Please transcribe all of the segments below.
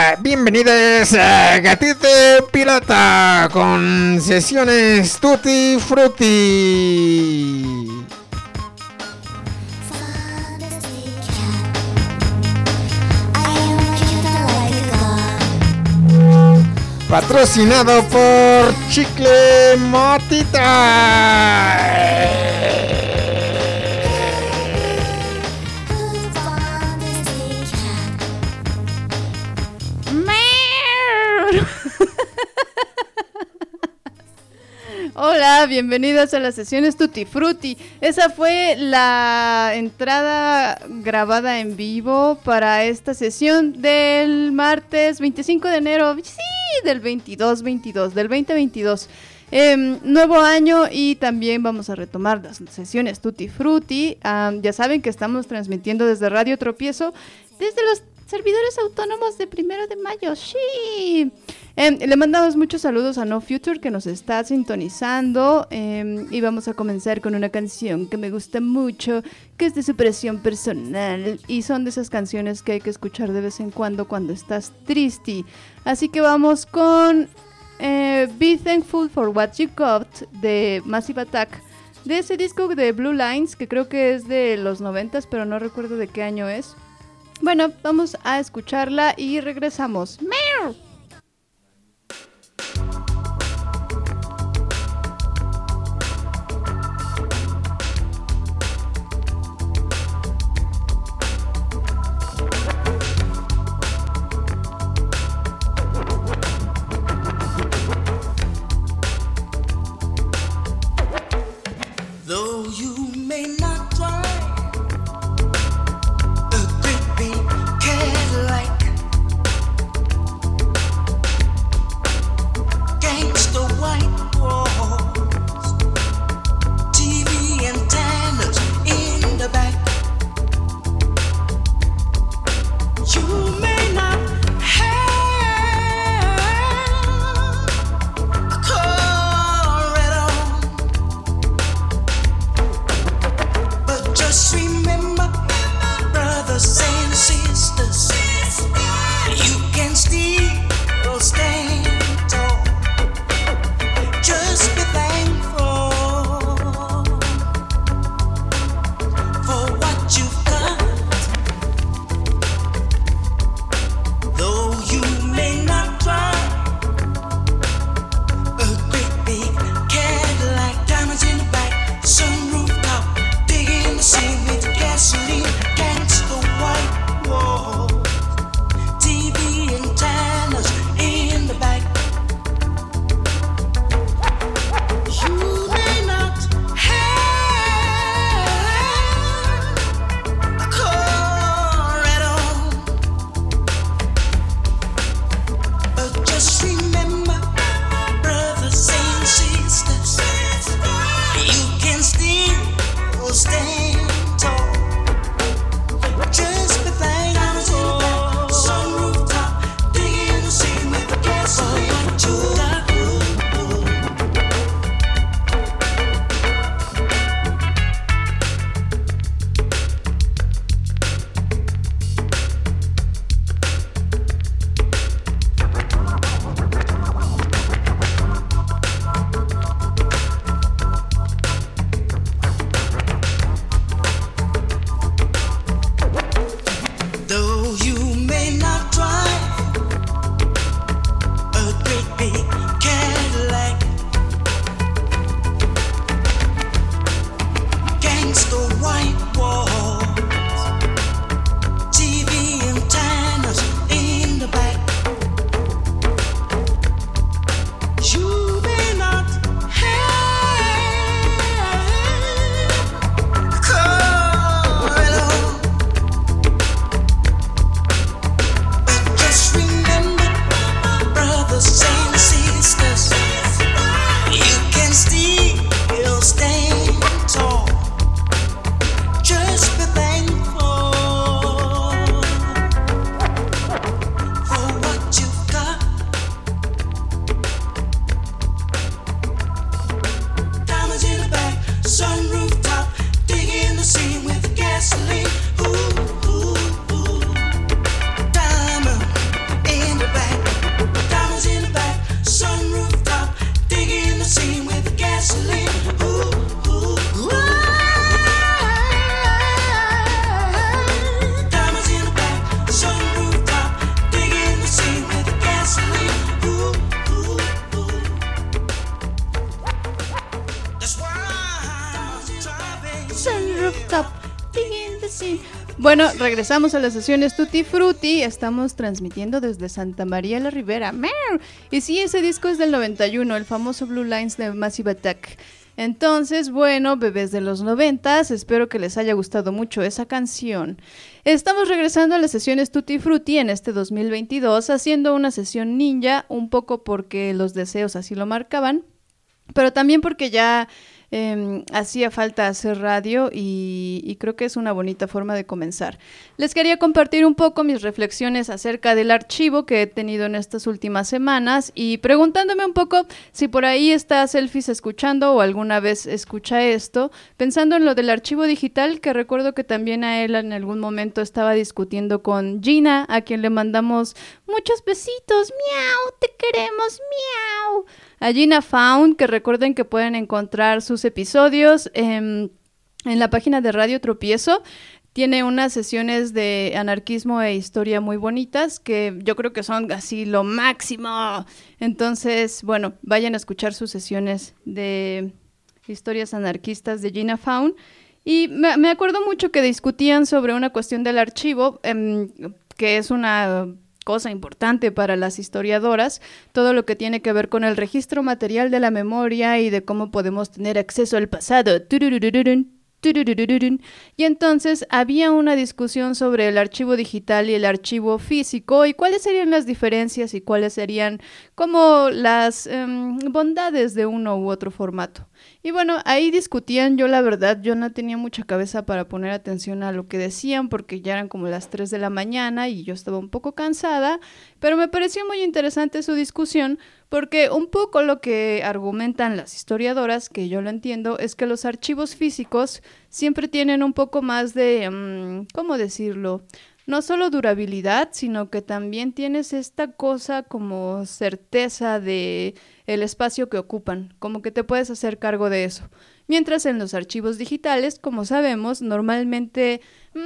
Bienvenidos a Gatito Pirata con sesiones Tutti Frutti. Patrocinado por Chicle Motita. Hola, bienvenidos a las sesiones Tutti Frutti. Esa fue la entrada grabada en vivo para esta sesión del martes 25 de enero, sí, del 2022. Nuevo año y también vamos a retomar las sesiones Tutti Frutti. Ya saben que estamos transmitiendo desde Radio Tropiezo, desde los servidores autónomos de 1 de mayo. ¡Sí! Le mandamos muchos saludos a No Future que nos está sintonizando y vamos a comenzar con una canción que me gusta mucho, que es de superación personal y son de esas canciones que hay que escuchar de vez en cuando estás triste. Así que vamos con Be Thankful for What You Got de Massive Attack, de ese disco de Blue Lines que creo que es de los 90s, pero no recuerdo de qué año es. Bueno, vamos a escucharla y regresamos. ¡Meow! Though you may not drive a great big Cadillac, gangsta white walls, TV antennas in the back. You may not have a car at all, rooftop, digging the sea. Bueno, regresamos a las sesiones Tutti Frutti. Estamos transmitiendo desde Santa María la Ribera. Y sí, ese disco es del 91, el famoso Blue Lines de Massive Attack. Entonces, bueno, bebés de los 90s, espero que les haya gustado mucho esa canción. Estamos regresando a las sesiones Tutti Frutti en este 2022, haciendo una sesión ninja, un poco porque los deseos así lo marcaban, pero también porque ya hacía falta hacer radio y creo que es una bonita forma de comenzar. Les quería compartir un poco mis reflexiones acerca del archivo que he tenido en estas últimas semanas y preguntándome un poco si por ahí está Selfies escuchando o alguna vez escucha esto, pensando en lo del archivo digital, que recuerdo que también a él en algún momento estaba discutiendo con Gina, a quien le mandamos muchos besitos, miau, te queremos, miau. A Gina Found, que recuerden que pueden encontrar sus episodios en la página de Radio Tropiezo. Tiene unas sesiones de anarquismo e historia muy bonitas que yo creo que son así lo máximo. Entonces, bueno, vayan a escuchar sus sesiones de historias anarquistas de Gina Found. Y me acuerdo mucho que discutían sobre una cuestión del archivo, que es una cosa importante para las historiadoras, todo lo que tiene que ver con el registro material de la memoria y de cómo podemos tener acceso al pasado. Y entonces había una discusión sobre el archivo digital y el archivo físico y cuáles serían las diferencias y cuáles serían como las bondades de uno u otro formato. Y bueno, ahí discutían, yo la verdad, yo no tenía mucha cabeza para poner atención a lo que decían porque ya eran como las 3 de la mañana y yo estaba un poco cansada, pero me pareció muy interesante su discusión porque un poco lo que argumentan las historiadoras, que yo lo entiendo, es que los archivos físicos siempre tienen un poco más de, ¿cómo decirlo? No solo durabilidad, sino que también tienes esta cosa como certeza de el espacio que ocupan, como que te puedes hacer cargo de eso. Mientras en los archivos digitales, como sabemos, normalmente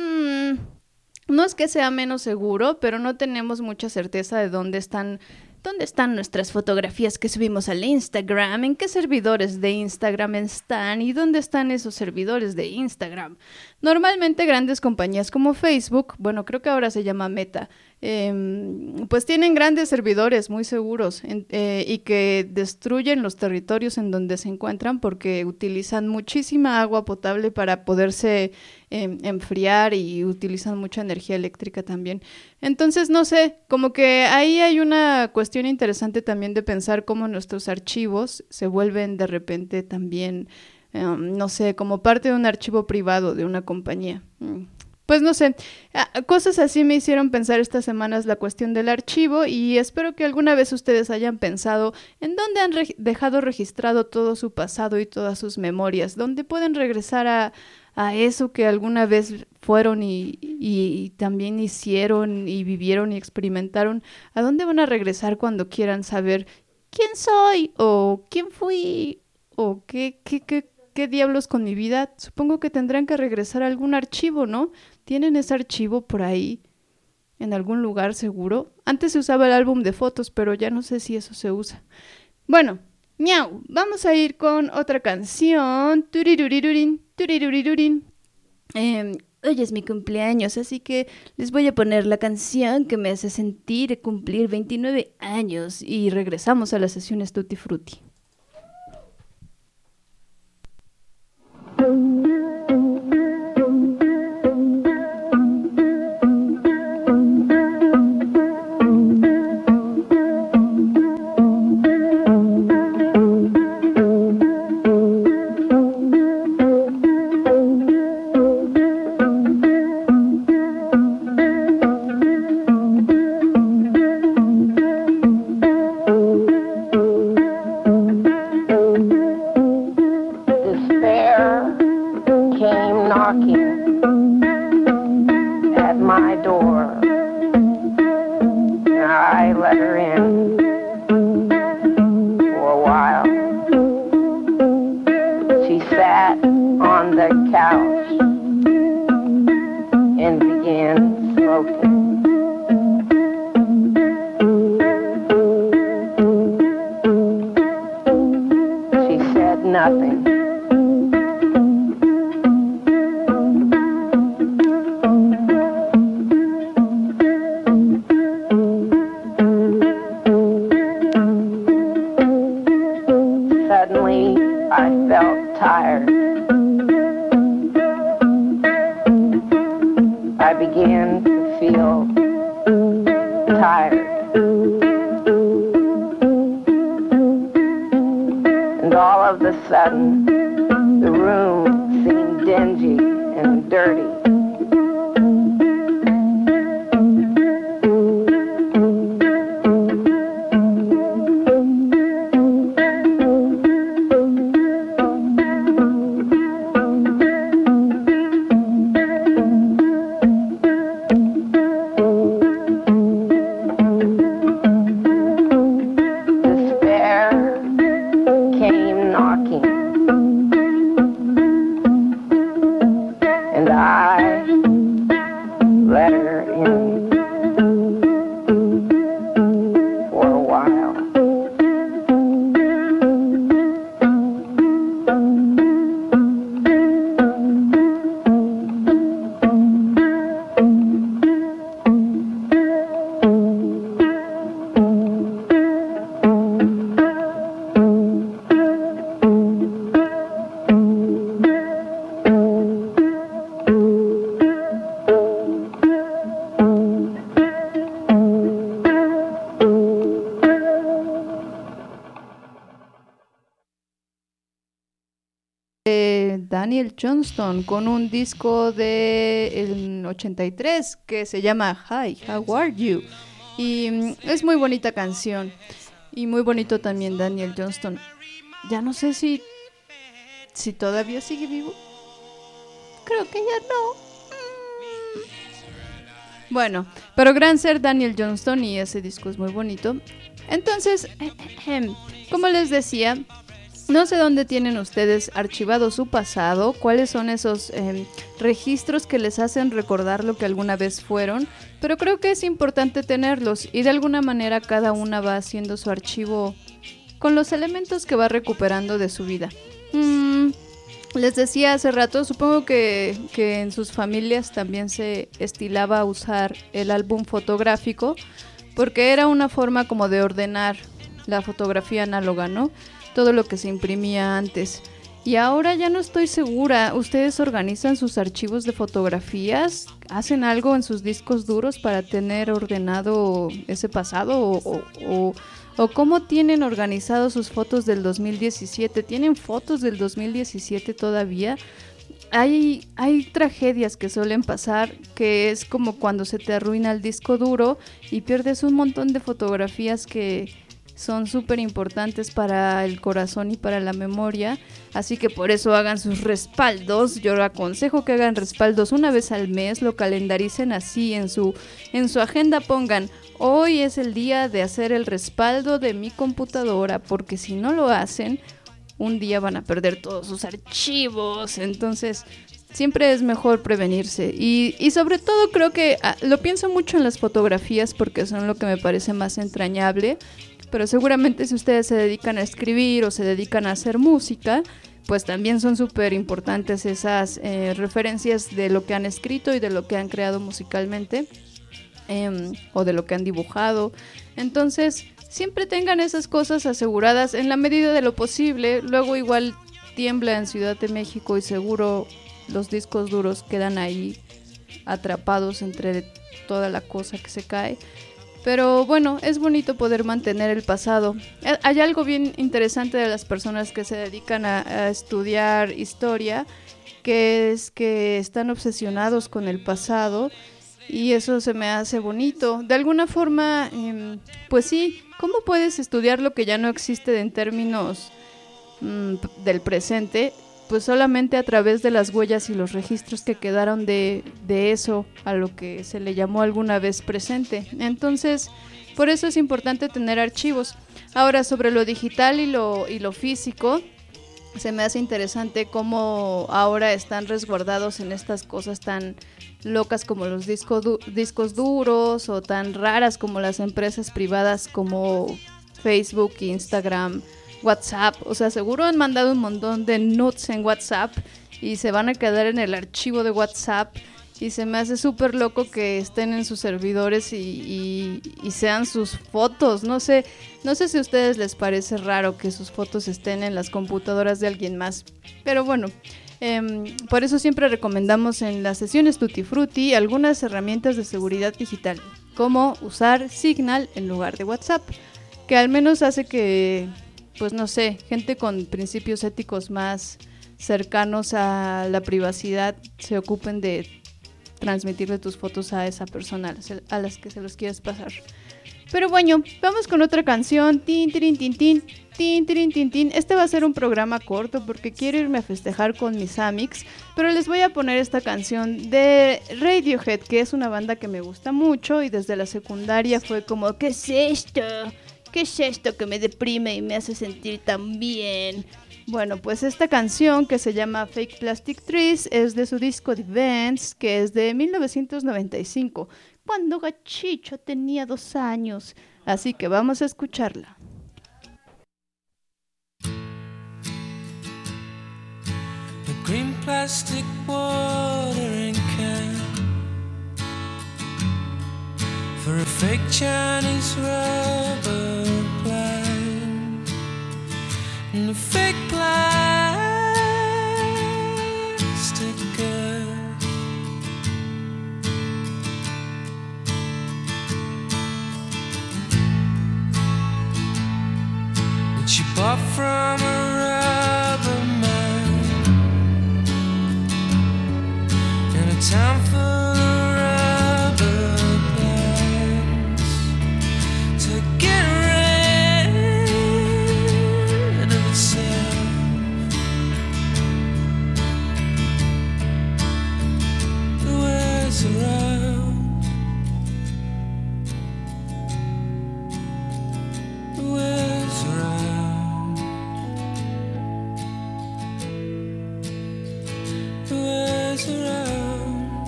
no es que sea menos seguro, pero no tenemos mucha certeza de dónde están nuestras fotografías que subimos al Instagram, en qué servidores de Instagram están y dónde están esos servidores de Instagram. Normalmente grandes compañías como Facebook, bueno, creo que ahora se llama Meta, pues tienen grandes servidores muy seguros y que destruyen los territorios en donde se encuentran porque utilizan muchísima agua potable para poderse enfriar y utilizan mucha energía eléctrica también. Entonces, no sé, como que ahí hay una cuestión interesante también de pensar cómo nuestros archivos se vuelven de repente también, no sé, como parte de un archivo privado de una compañía. Pues no sé, cosas así me hicieron pensar estas semanas la cuestión del archivo y espero que alguna vez ustedes hayan pensado en dónde han dejado registrado todo su pasado y todas sus memorias, dónde pueden regresar a eso que alguna vez fueron y también hicieron y vivieron y experimentaron. ¿A dónde van a regresar cuando quieran saber quién soy o quién fui o qué diablos con mi vida? Supongo que tendrán que regresar a algún archivo, ¿no? ¿Tienen ese archivo por ahí en algún lugar seguro? Antes se usaba el álbum de fotos, pero ya no sé si eso se usa. Bueno, miau, vamos a ir con otra canción. Turirurirurin, turirurirurin. Hoy es mi cumpleaños, así que les voy a poner la canción que me hace sentir cumplir 29 años y regresamos a las sesiones Tutti Frutti. tired. I began to feel tired. And all of a sudden, the room seemed dingy and dirty. Daniel Johnston con un disco del 83 que se llama Hi, How Are You? Y es muy bonita canción y muy bonito también Daniel Johnston. Ya no sé si todavía sigue vivo. Creo que ya no. Bueno, pero gran ser Daniel Johnston y ese disco es muy bonito. Entonces, como les decía, no sé dónde tienen ustedes archivado su pasado, cuáles son esos registros que les hacen recordar lo que alguna vez fueron, pero creo que es importante tenerlos y de alguna manera cada una va haciendo su archivo con los elementos que va recuperando de su vida. Les decía hace rato, supongo que en sus familias también se estilaba a usar el álbum fotográfico porque era una forma como de ordenar la fotografía análoga, ¿no? Todo lo que se imprimía antes. Y ahora ya no estoy segura. ¿Ustedes organizan sus archivos de fotografías? ¿Hacen algo en sus discos duros para tener ordenado ese pasado? ¿O cómo tienen organizados sus fotos del 2017? ¿Tienen fotos del 2017 todavía? Hay tragedias que suelen pasar, que es como cuando se te arruina el disco duro y pierdes un montón de fotografías que son súper importantes para el corazón y para la memoria, así que por eso hagan sus respaldos. Yo aconsejo que hagan respaldos una vez al mes, lo calendaricen así en su agenda, pongan hoy es el día de hacer el respaldo de mi computadora, porque si no lo hacen, un día van a perder todos sus archivos. Entonces siempre es mejor prevenirse y sobre todo creo que lo pienso mucho en las fotografías porque son lo que me parece más entrañable. Pero seguramente si ustedes se dedican a escribir o se dedican a hacer música, pues también son súper importantes esas referencias de lo que han escrito y de lo que han creado musicalmente o de lo que han dibujado. Entonces, siempre tengan esas cosas aseguradas en la medida de lo posible. Luego igual tiembla en Ciudad de México y seguro los discos duros quedan ahí atrapados entre toda la cosa que se cae. Pero bueno, es bonito poder mantener el pasado. Hay algo bien interesante de las personas que se dedican a estudiar historia, que es que están obsesionados con el pasado y eso se me hace bonito. De alguna forma, pues sí, ¿cómo puedes estudiar lo que ya no existe en términos del presente? Pues solamente a través de las huellas y los registros que quedaron de eso a lo que se le llamó alguna vez presente. Entonces, por eso es importante tener archivos. Ahora, sobre lo digital y lo físico, se me hace interesante cómo ahora están resguardados en estas cosas tan locas como los discos duros o tan raras como las empresas privadas como Facebook, Instagram, WhatsApp. O sea, seguro han mandado un montón de nudes en WhatsApp y se van a quedar en el archivo de WhatsApp Y se me hace súper loco que estén en sus servidores y sean sus fotos. No sé si a ustedes les parece raro que sus fotos estén en las computadoras de alguien más. Pero bueno, por eso siempre recomendamos en las sesiones Tutti Frutti algunas herramientas de seguridad digital, como usar Signal en lugar de WhatsApp, que al menos hace que, pues no sé, gente con principios éticos más cercanos a la privacidad se ocupen de transmitirle tus fotos a esa persona a las que se los quieres pasar. Pero bueno, vamos con otra canción. Tin, tirin, tin, tin, tin, tirin, tin, tin. Este va a ser un programa corto porque quiero irme a festejar con mis amics, pero les voy a poner esta canción de Radiohead, que es una banda que me gusta mucho y desde la secundaria fue como, ¿qué es esto? ¿Qué es esto que me deprime y me hace sentir tan bien? Bueno, pues esta canción que se llama Fake Plastic Trees es de su disco The Vents, que es de 1995, cuando Gachicho tenía 2 años. Así que vamos a escucharla. The green plastic watering can for a fake Chinese rubber plant and a fake plastic girl. That she bought from a rubber man in a town full of rubber plants to get rid of itself. The world's around. The world's around. The world's around.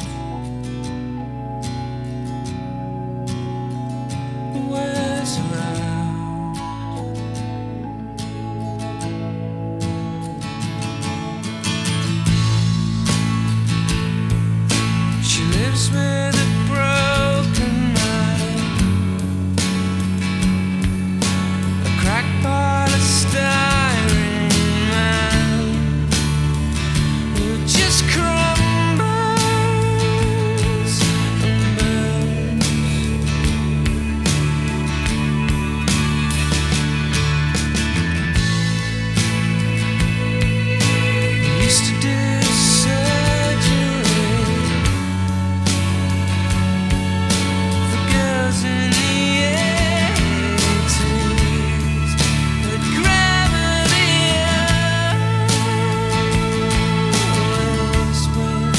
The world's around. She lives with a broken mind, a crackpot, a styrene man who just crumbles and burns. He used to do surgery for girls in the 80s, but gravity always wins.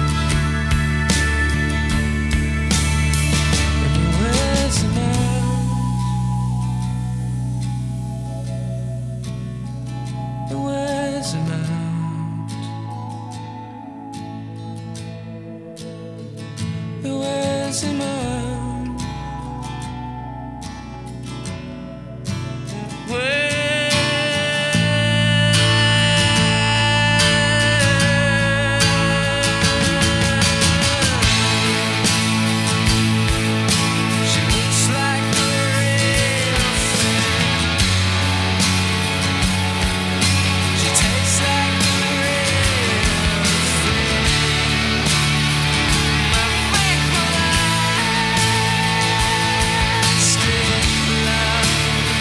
And he wears them out. He wears them out. He wears them out. She looks like a real thing. She tastes like a real thing. My fake plastic love.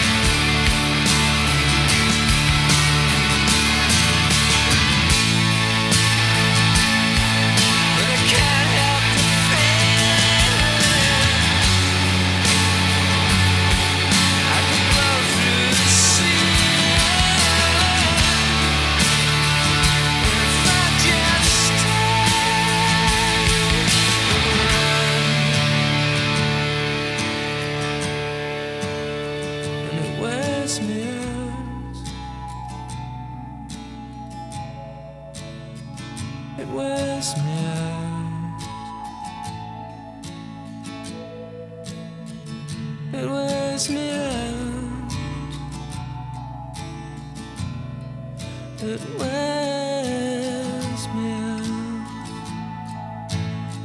But I can't help the feeling. I could blow through the ceiling if I just stayed around. And it wears me out. It wears me out. It wears me out. It wears me out.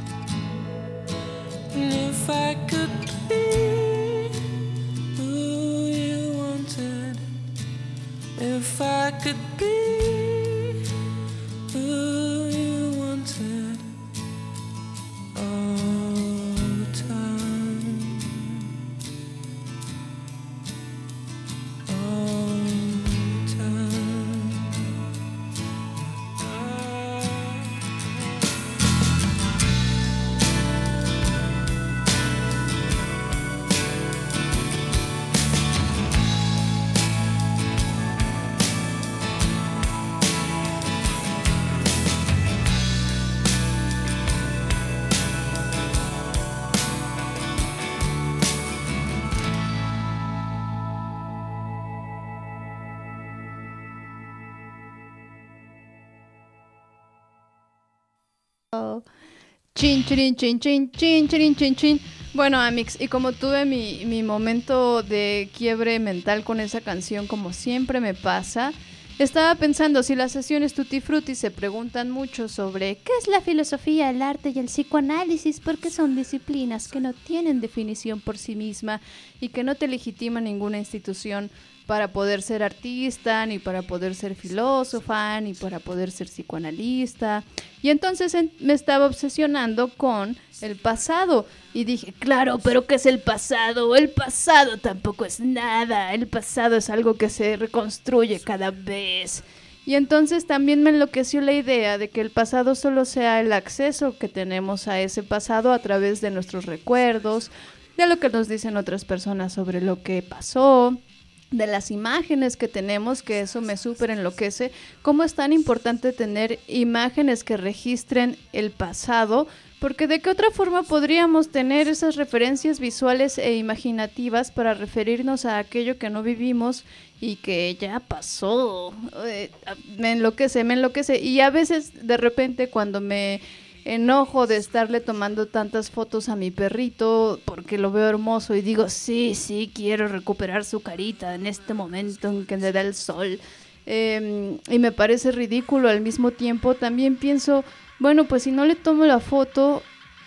Chin, chirin, chin, chin, chin, chirin, chin, chin. Bueno, Amix, y como tuve mi momento de quiebre mental con esa canción, como siempre me pasa, estaba pensando, si las sesiones Tutti Frutti se preguntan mucho sobre qué es la filosofía, el arte y el psicoanálisis, porque son disciplinas que no tienen definición por sí misma y que no te legitima ninguna institución para poder ser artista, ni para poder ser filósofa, ni para poder ser psicoanalista. Y entonces me estaba obsesionando con el pasado. Y dije, claro, pero ¿qué es el pasado? El pasado tampoco es nada. El pasado es algo que se reconstruye cada vez. Y entonces también me enloqueció la idea de que el pasado solo sea el acceso que tenemos a ese pasado a través de nuestros recuerdos, de lo que nos dicen otras personas sobre lo que pasó, de las imágenes que tenemos, que eso me súper enloquece. Cómo es tan importante tener imágenes que registren el pasado, porque de qué otra forma podríamos tener esas referencias visuales e imaginativas para referirnos a aquello que no vivimos y que ya pasó. Me enloquece. Y a veces, de repente, cuando me enojo de estarle tomando tantas fotos a mi perrito porque lo veo hermoso y digo, sí, quiero recuperar su carita en este momento en que le da el sol, y me parece ridículo al mismo tiempo, también pienso, bueno, pues si no le tomo la foto,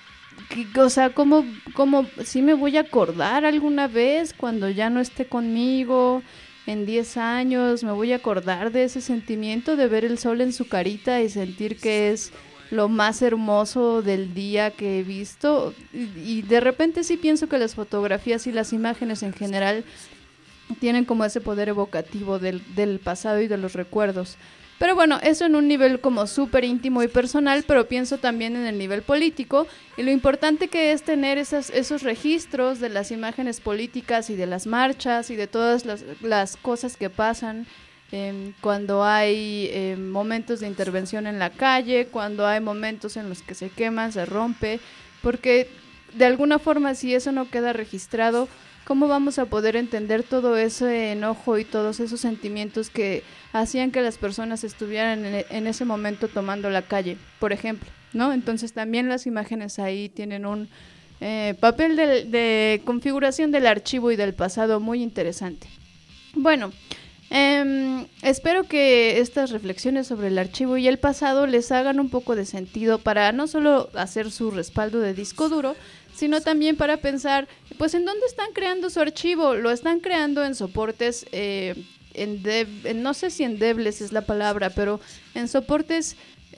o sea, ¿cómo sí me voy a acordar alguna vez cuando ya no esté conmigo? En 10 años me voy a acordar de ese sentimiento de ver el sol en su carita y sentir que es lo más hermoso del día que he visto. Y de repente sí pienso que las fotografías y las imágenes en general tienen como ese poder evocativo del pasado y de los recuerdos. Pero bueno, eso en un nivel como súper íntimo y personal, pero pienso también en el nivel político y lo importante que es tener esos registros de las imágenes políticas y de las marchas y de todas las cosas que pasan cuando hay momentos de intervención en la calle, cuando hay momentos en los que se quema, se rompe, porque de alguna forma si eso no queda registrado, ¿cómo vamos a poder entender todo ese enojo y todos esos sentimientos que hacían que las personas estuvieran en ese momento tomando la calle, por ejemplo, ¿no? Entonces también las imágenes ahí tienen un papel de configuración del archivo y del pasado muy interesante. Bueno, espero que estas reflexiones sobre el archivo y el pasado les hagan un poco de sentido para no solo hacer su respaldo de disco duro, sino también para pensar, pues, ¿en dónde están creando su archivo? Lo están creando en soportes, no sé si endebles es la palabra, pero en soportes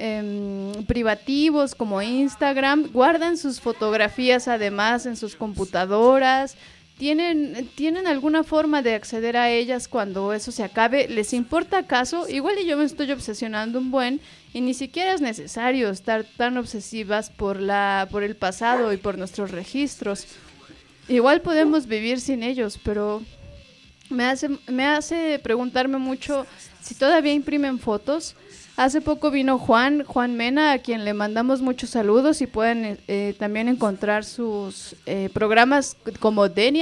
privativos como Instagram, guardan sus fotografías además en sus computadoras. ¿Tienen alguna forma de acceder a ellas cuando eso se acabe? ¿Les importa acaso? Igual y yo me estoy obsesionando un buen y ni siquiera es necesario estar tan obsesivas por el pasado y por nuestros registros. Igual podemos vivir sin ellos, pero me hace preguntarme mucho si todavía imprimen fotos. Hace poco vino Juan Mena, a quien le mandamos muchos saludos y pueden también encontrar sus programas como Denia,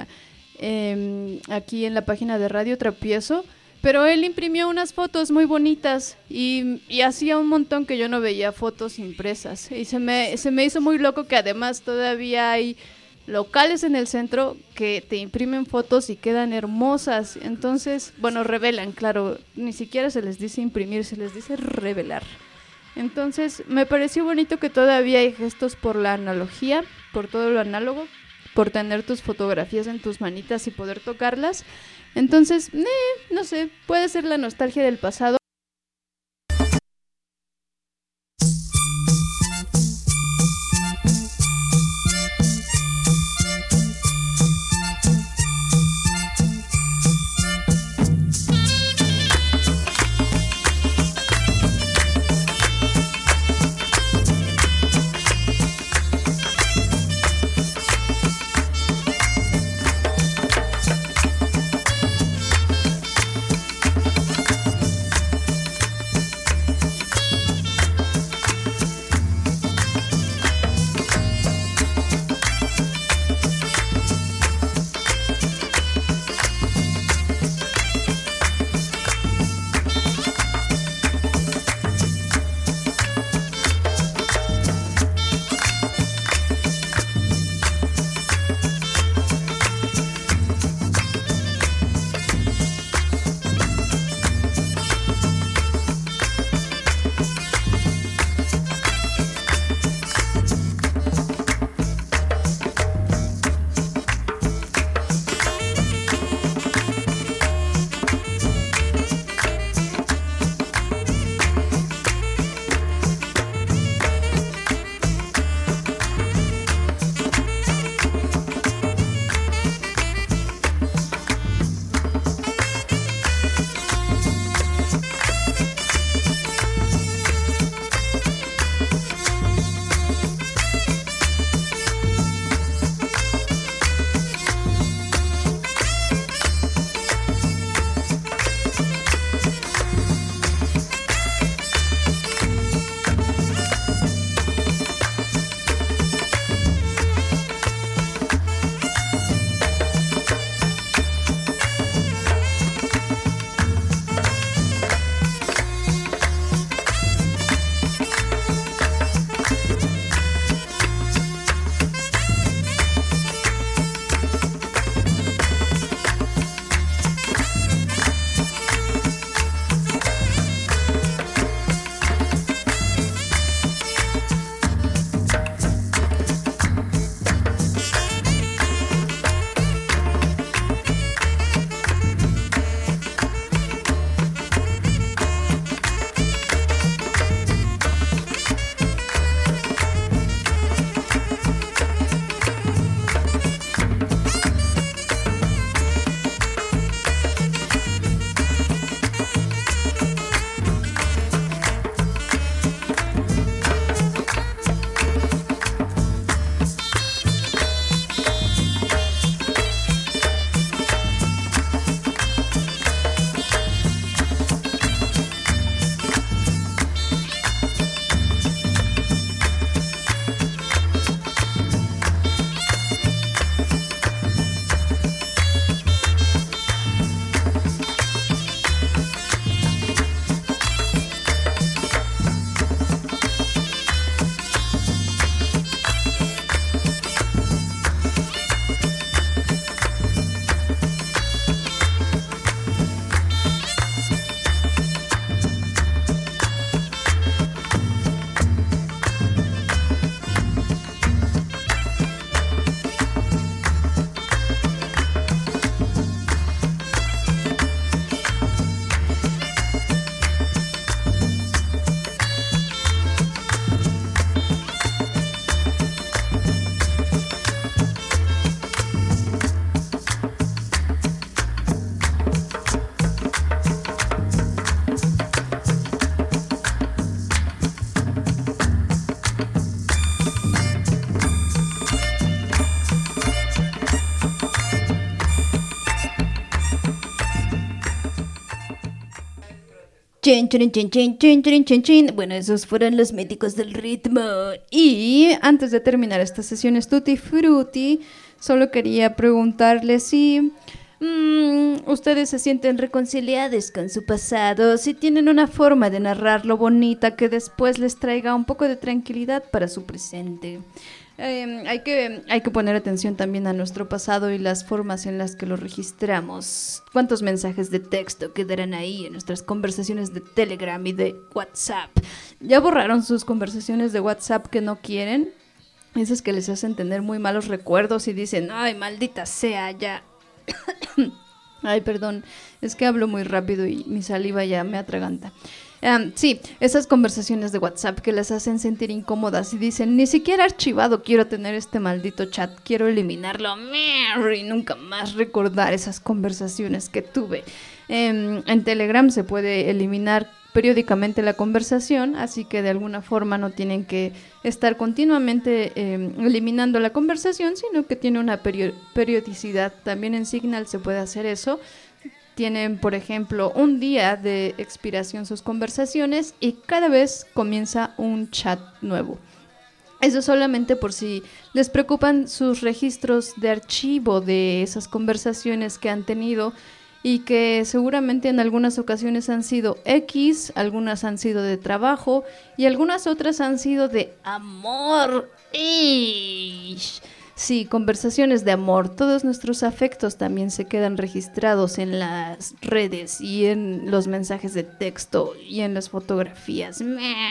aquí en la página de Radio Tropiezo. Pero él imprimió unas fotos muy bonitas y hacía un montón que yo no veía fotos impresas. Y se me hizo muy loco que además todavía hay locales en el centro que te imprimen fotos y quedan hermosas. Entonces, bueno, revelan, claro, ni siquiera se les dice imprimir, se les dice revelar. Entonces, me pareció bonito que todavía hay gestos por la analogía, por todo lo análogo, por tener tus fotografías en tus manitas y poder tocarlas. Entonces, no sé, puede ser la nostalgia del pasado. Chin, chin, chin, chin, chin, chin, chin, chin. Bueno, esos fueron los míticos del ritmo. Y antes de terminar esta sesión Tutti Frutti, solo quería preguntarles si ustedes se sienten reconciliados con su pasado, si tienen una forma de narrarlo bonita que después les traiga un poco de tranquilidad para su presente. Hay que poner atención también a nuestro pasado y las formas en las que lo registramos. ¿Cuántos mensajes de texto quedarán ahí en nuestras conversaciones de Telegram y de WhatsApp? ¿Ya borraron sus conversaciones de WhatsApp que no quieren? Esas que les hacen tener muy malos recuerdos y dicen, ay, maldita sea, ya. Ay, perdón, es que hablo muy rápido y mi saliva ya me atraganta. Sí, esas conversaciones de WhatsApp que les hacen sentir incómodas y dicen, ni siquiera archivado quiero tener este maldito chat, quiero eliminarlo y nunca más recordar esas conversaciones que tuve. En Telegram se puede eliminar periódicamente la conversación, así que de alguna forma no tienen que estar continuamente eliminando la conversación, sino que tiene una periodicidad. También en Signal se puede hacer eso. Tienen, por ejemplo, un día de expiración sus conversaciones y cada vez comienza un chat nuevo. Eso solamente por si les preocupan sus registros de archivo de esas conversaciones que han tenido y que seguramente en algunas ocasiones han sido X, algunas han sido de trabajo y algunas otras han sido de amor. Sí, conversaciones de amor. Todos nuestros afectos también se quedan registrados en las redes y en los mensajes de texto y en las fotografías.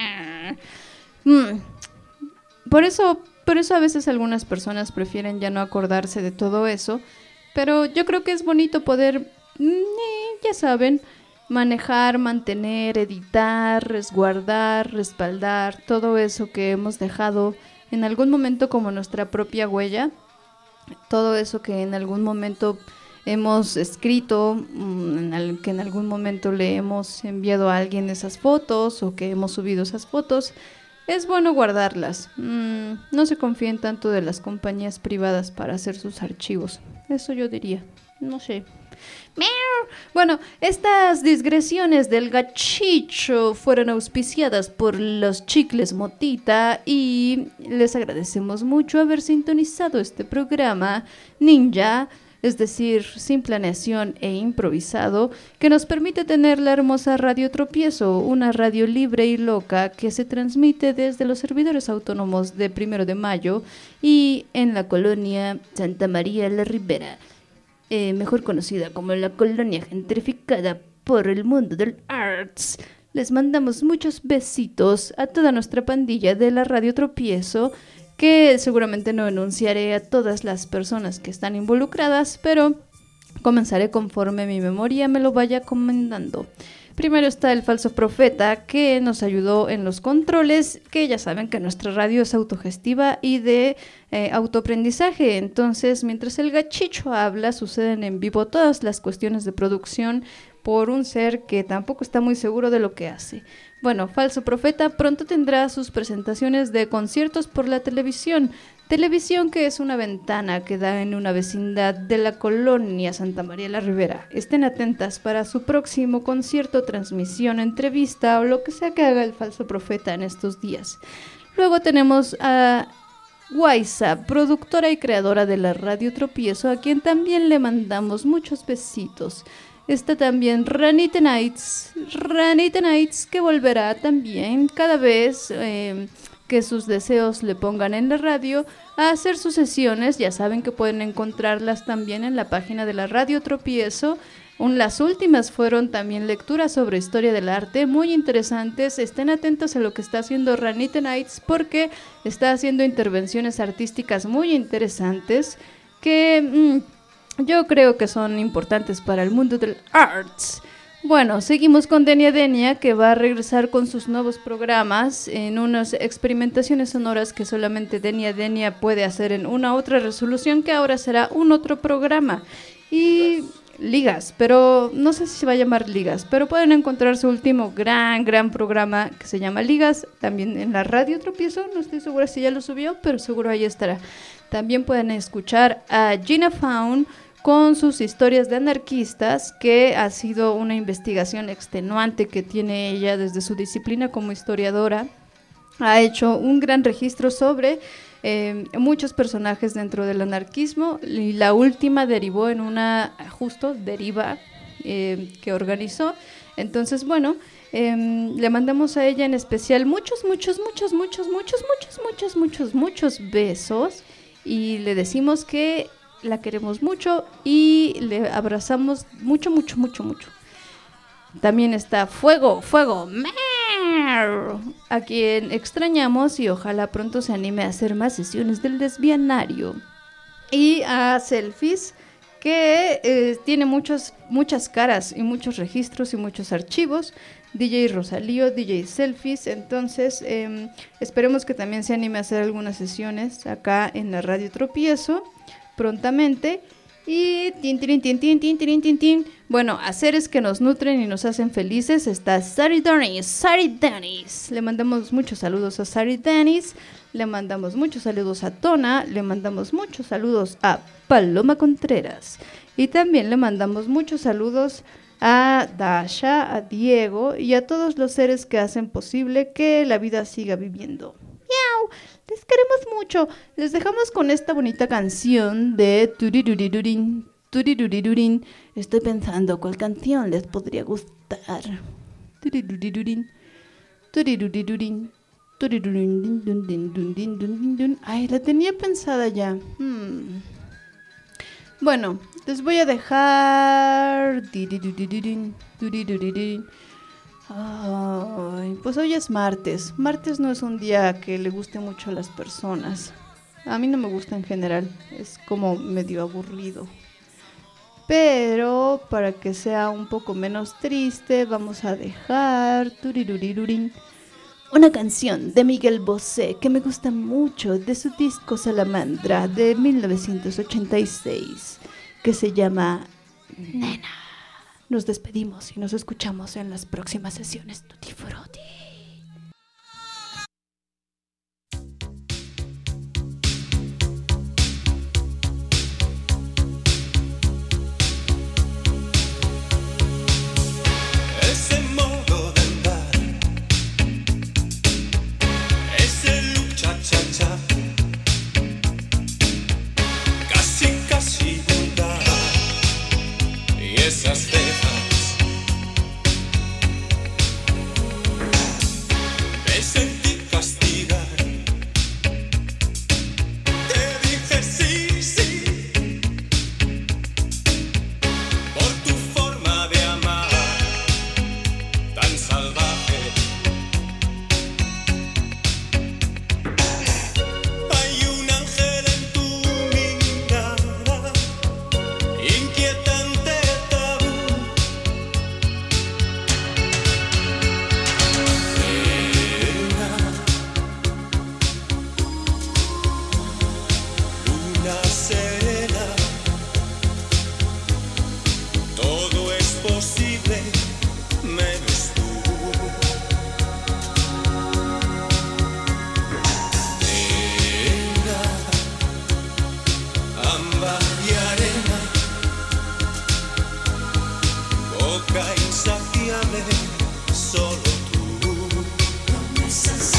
Por eso a veces algunas personas prefieren ya no acordarse de todo eso, pero yo creo que es bonito poder, ya saben, manejar, mantener, editar, resguardar, respaldar todo eso que hemos dejado en algún momento como nuestra propia huella, todo eso que en algún momento hemos escrito, que en algún momento le hemos enviado a alguien esas fotos o que hemos subido esas fotos, es bueno guardarlas. No se confíen tanto de las compañías privadas para hacer sus archivos, eso yo diría, no sé. Bueno, estas digresiones del gachicho fueron auspiciadas por los chicles Motita y les agradecemos mucho haber sintonizado este programa Ninja, es decir, sin planeación e improvisado, que nos permite tener la hermosa Radio Tropiezo, una radio libre y loca que se transmite desde los servidores autónomos de 1 de Mayo y en la colonia Santa María la Ribera. Mejor conocida como la colonia gentrificada por el mundo del arts. Les mandamos muchos besitos a toda nuestra pandilla de la Radio Tropiezo, que seguramente no enunciaré a todas las personas que están involucradas, pero comenzaré conforme mi memoria me lo vaya comendando. Primero está el falso profeta, que nos ayudó en los controles, que ya saben que nuestra radio es autogestiva y de autoaprendizaje. Entonces, mientras el gachicho habla, suceden en vivo todas las cuestiones de producción por un ser que tampoco está muy seguro de lo que hace. Bueno, falso profeta pronto tendrá sus presentaciones de conciertos por la televisión. Televisión que es una ventana que da en una vecindad de la colonia Santa María la Ribera. Estén atentas para su próximo concierto, transmisión, entrevista o lo que sea que haga el falso profeta en estos días. Luego tenemos a Guaysa, productora y creadora de la Radio Tropiezo, a quien también le mandamos muchos besitos. Está también Ranita Nights, que volverá también cada vez que sus deseos le pongan en la radio a hacer sus sesiones. Ya saben que pueden encontrarlas también en la página de la Radio Tropiezo. Las últimas fueron también lecturas sobre historia del arte muy interesantes. Estén atentos a lo que está haciendo Ranita Nights porque está haciendo intervenciones artísticas muy interesantes que yo creo que son importantes para el mundo del arts. Bueno, seguimos con Denia Denia, que va a regresar con sus nuevos programas en unas experimentaciones sonoras que solamente Denia Denia puede hacer en una otra resolución, que ahora será un otro programa. Y Ligas, pero no sé si se va a llamar Ligas, pero pueden encontrar su último gran programa que se llama Ligas, también en la Radio Tropiezo. No estoy segura si ya lo subió, pero seguro ahí estará. También pueden escuchar a Gina Faun con sus historias de anarquistas, que ha sido una investigación extenuante que tiene ella desde su disciplina como historiadora. Ha hecho un gran registro sobre muchos personajes dentro del anarquismo, y la última derivó en una deriva que organizó. Entonces, bueno, le mandamos a ella en especial muchos besos, y le decimos que la queremos mucho y le abrazamos mucho. También está Fuego, a quien extrañamos y ojalá pronto se anime a hacer más sesiones del Lesbianario. Y a Selfies, que tiene muchas caras y muchos registros y muchos archivos. DJ Rosalío, DJ Selfies. Entonces esperemos que también se anime a hacer algunas sesiones acá en la Radio Tropiezo prontamente. Y tin. Bueno, a seres que nos nutren y nos hacen felices está Sari Dennis. Le mandamos muchos saludos a Sari Dennis. Le mandamos muchos saludos a Tona. Le mandamos muchos saludos a Paloma Contreras. Y también le mandamos muchos saludos a Dasha, a Diego y a todos los seres que hacen posible que la vida siga viviendo. ¡Miau! Les queremos mucho. Les dejamos con esta bonita canción de Turirurirurin. Estoy pensando cuál canción les podría gustar. Turirurirurin. Ay, la tenía pensada ya. Bueno, les voy a dejar. Ay, pues hoy es martes. Martes no es un día que le guste mucho a las personas. A mí no me gusta en general. Es como medio aburrido. Pero para que sea un poco menos triste, vamos a dejar una canción de Miguel Bosé que me gusta mucho, de su disco Salamandra de 1986, que se llama Nena. Nos despedimos y nos escuchamos en las próximas sesiones Tutti Frutti. Ese modo de andar, ese lucha cha cha, casi vulgar, y esas cejas me sentí castigar. Te dije sí, por tu forma de amar tan salvaje. Hay un ángel en tu mirada, inquietante tabú. Luna serena, todo es posible menos tú. Nena, ámbar y arena, boca insaciable, solo tú. Promesas